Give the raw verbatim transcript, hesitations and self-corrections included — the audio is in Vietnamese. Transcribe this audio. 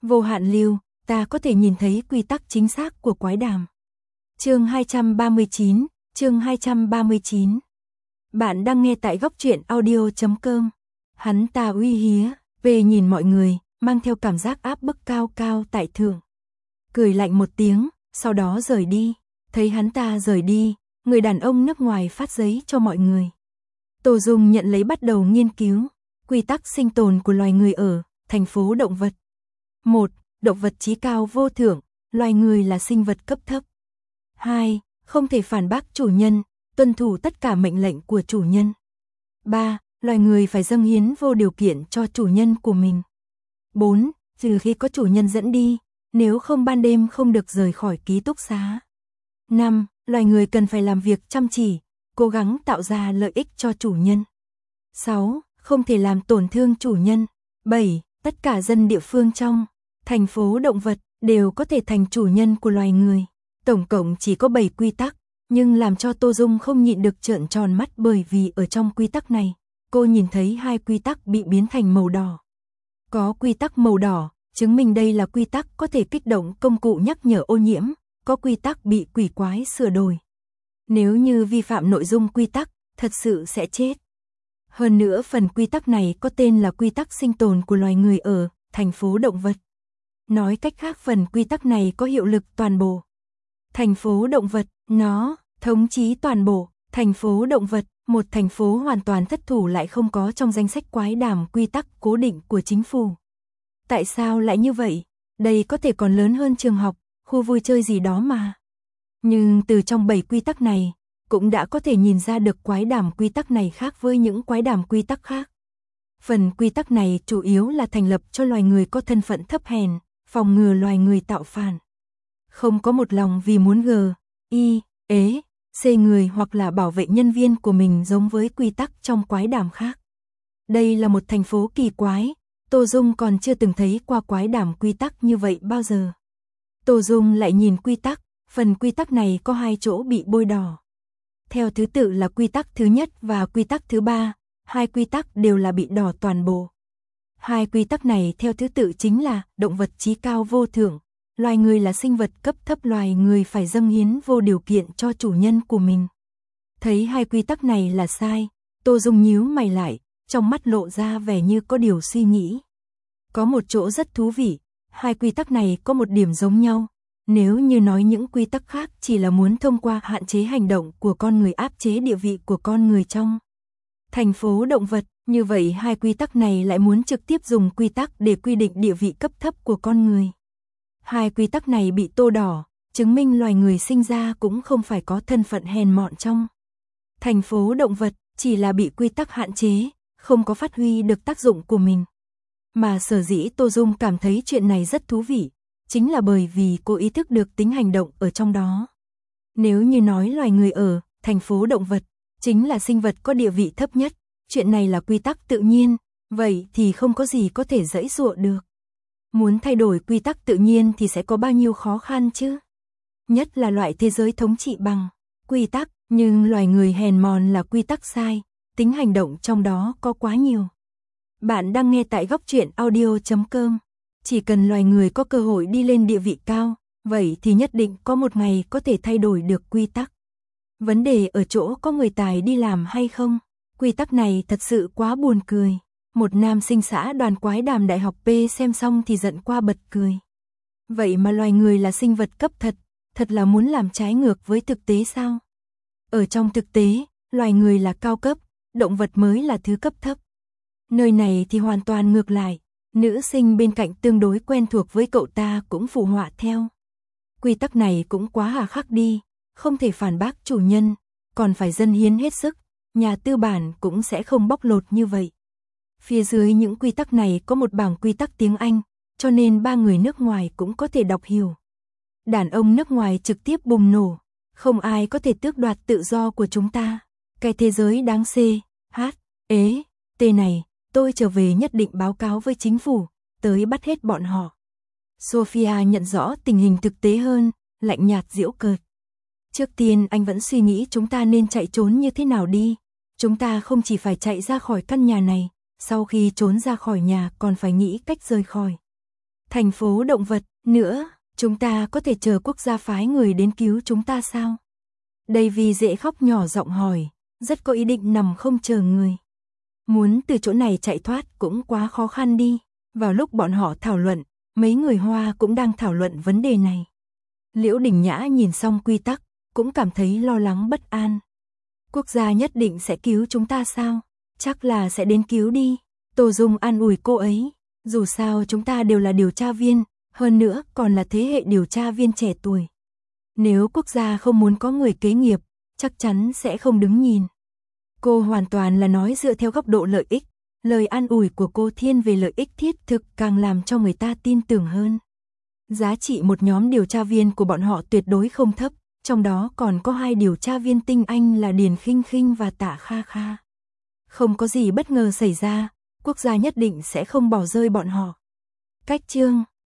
Vô hạn lưu, ta có thể nhìn thấy quy tắc chính xác của quái đàm. Chương hai trăm ba mươi chín, chương hai trăm ba mươi chín. Bạn đang nghe tại góc truyện audio chấm com. Hắn ta uy hía, về nhìn mọi người, mang theo cảm giác áp bức cao cao tại thượng. Cười lạnh một tiếng, sau đó rời đi. Thấy hắn ta rời đi, người đàn ông nước ngoài phát giấy cho mọi người. Tô Dung nhận lấy bắt đầu nghiên cứu quy tắc sinh tồn của loài người ở thành phố động vật. một. Động vật trí cao vô thượng, loài người là sinh vật cấp thấp. hai. Không thể phản bác chủ nhân, tuân thủ tất cả mệnh lệnh của chủ nhân. ba. Loài người phải dâng hiến vô điều kiện cho chủ nhân của mình. bốn. Trừ khi có chủ nhân dẫn đi, nếu không ban đêm không được rời khỏi ký túc xá. năm. Loài người cần phải làm việc chăm chỉ, cố gắng tạo ra lợi ích cho chủ nhân. sáu. Không thể làm tổn thương chủ nhân. bảy. Tất cả dân địa phương trong thành phố động vật đều có thể thành chủ nhân của loài người. Tổng cộng chỉ có bảy quy tắc, nhưng làm cho Tô Dung không nhịn được trợn tròn mắt bởi vì ở trong quy tắc này, cô nhìn thấy hai quy tắc bị biến thành màu đỏ. Có quy tắc màu đỏ, chứng minh đây là quy tắc có thể kích động công cụ nhắc nhở ô nhiễm, có quy tắc bị quỷ quái sửa đổi. Nếu như vi phạm nội dung quy tắc, thật sự sẽ chết. Hơn nữa phần quy tắc này có tên là quy tắc sinh tồn của loài người ở thành phố động vật. Nói cách khác phần quy tắc này có hiệu lực toàn bộ thành phố động vật, nó thống chí toàn bộ thành phố động vật, một thành phố hoàn toàn thất thủ lại không có trong danh sách quái đàm quy tắc cố định của chính phủ. Tại sao lại như vậy? Đây có thể còn lớn hơn trường học, khu vui chơi gì đó mà. Nhưng từ trong bảy quy tắc này, cũng đã có thể nhìn ra được quái đàm quy tắc này khác với những quái đàm quy tắc khác. Phần quy tắc này chủ yếu là thành lập cho loài người có thân phận thấp hèn, phòng ngừa loài người tạo phản. Không có một lòng vì muốn g, y, ế, c người hoặc là bảo vệ nhân viên của mình giống với quy tắc trong quái đàm khác. Đây là một thành phố kỳ quái, Tô Dung còn chưa từng thấy qua quái đàm quy tắc như vậy bao giờ. Tô Dung lại nhìn quy tắc, phần quy tắc này có hai chỗ bị bôi đỏ. Theo thứ tự là quy tắc thứ nhất và quy tắc thứ ba, hai quy tắc đều là bị đỏ toàn bộ. Hai quy tắc này theo thứ tự chính là động vật trí cao vô thượng, loài người là sinh vật cấp thấp, loài người phải dâng hiến vô điều kiện cho chủ nhân của mình. Thấy hai quy tắc này là sai, Tô Dung nhíu mày lại, trong mắt lộ ra vẻ như có điều suy nghĩ. Có một chỗ rất thú vị, hai quy tắc này có một điểm giống nhau. Nếu như nói những quy tắc khác chỉ là muốn thông qua hạn chế hành động của con người áp chế địa vị của con người trong thành phố động vật, như vậy hai quy tắc này lại muốn trực tiếp dùng quy tắc để quy định địa vị cấp thấp của con người. Hai quy tắc này bị tô đỏ, chứng minh loài người sinh ra cũng không phải có thân phận hèn mọn trong thành phố động vật, chỉ là bị quy tắc hạn chế, không có phát huy được tác dụng của mình. Mà sở dĩ Tô Dung cảm thấy chuyện này rất thú vị, chính là bởi vì cô ý thức được tính hành động ở trong đó. Nếu như nói loài người ở thành phố động vật chính là sinh vật có địa vị thấp nhất, chuyện này là quy tắc tự nhiên, vậy thì không có gì có thể giãy giụa được. Muốn thay đổi quy tắc tự nhiên thì sẽ có bao nhiêu khó khăn chứ? Nhất là loại thế giới thống trị bằng quy tắc, nhưng loài người hèn mòn là quy tắc sai, tính hành động trong đó có quá nhiều. Bạn đang nghe tại góc truyện audio chấm com. Chỉ cần loài người có cơ hội đi lên địa vị cao, vậy thì nhất định có một ngày có thể thay đổi được quy tắc. Vấn đề ở chỗ có người tài đi làm hay không? Quy tắc này thật sự quá buồn cười. Một nam sinh xã đoàn quái đàm đại học P xem xong thì giận qua bật cười. Vậy mà loài người là sinh vật cấp thật, thật là muốn làm trái ngược với thực tế sao? Ở trong thực tế, loài người là cao cấp, động vật mới là thứ cấp thấp. Nơi này thì hoàn toàn ngược lại. Nữ sinh bên cạnh tương đối quen thuộc với cậu ta cũng phụ họa theo. Quy tắc này cũng quá hà khắc đi, không thể phản bác chủ nhân, còn phải dâng hiến hết sức, nhà tư bản cũng sẽ không bóc lột như vậy. Phía dưới những quy tắc này có một bảng quy tắc tiếng Anh, cho nên ba người nước ngoài cũng có thể đọc hiểu. Đàn ông nước ngoài trực tiếp bùng nổ, không ai có thể tước đoạt tự do của chúng ta. Cái thế giới đáng C, H, ế, T này, tôi trở về nhất định báo cáo với chính phủ, tới bắt hết bọn họ. Sophia nhận rõ tình hình thực tế hơn, lạnh nhạt giễu cợt. Trước tiên anh vẫn suy nghĩ chúng ta nên chạy trốn như thế nào đi. Chúng ta không chỉ phải chạy ra khỏi căn nhà này, sau khi trốn ra khỏi nhà còn phải nghĩ cách rời khỏi thành phố động vật, nữa, chúng ta có thể chờ quốc gia phái người đến cứu chúng ta sao? Davy dễ khóc nhỏ giọng hỏi, rất có ý định nằm không chờ người. Muốn từ chỗ này chạy thoát cũng quá khó khăn đi. Vào lúc bọn họ thảo luận, mấy người Hoa cũng đang thảo luận vấn đề này. Liễu Đình Nhã nhìn xong quy tắc, cũng cảm thấy lo lắng bất an. Quốc gia nhất định sẽ cứu chúng ta sao? Chắc là sẽ đến cứu đi. Tô Dung an ủi cô ấy. Dù sao chúng ta đều là điều tra viên, hơn nữa còn là thế hệ điều tra viên trẻ tuổi. Nếu quốc gia không muốn có người kế nghiệp, chắc chắn sẽ không đứng nhìn. Cô hoàn toàn là nói dựa theo góc độ lợi ích. Lời an ủi của cô thiên về lợi ích thiết thực càng làm cho người ta tin tưởng hơn. Giá trị một nhóm điều tra viên của bọn họ tuyệt đối không thấp, trong đó còn có hai điều tra viên tinh anh là Điền Khinh Khinh và Tạ Kha Kha. Không có gì bất ngờ xảy ra, quốc gia nhất định sẽ không bỏ rơi bọn họ. Cách chương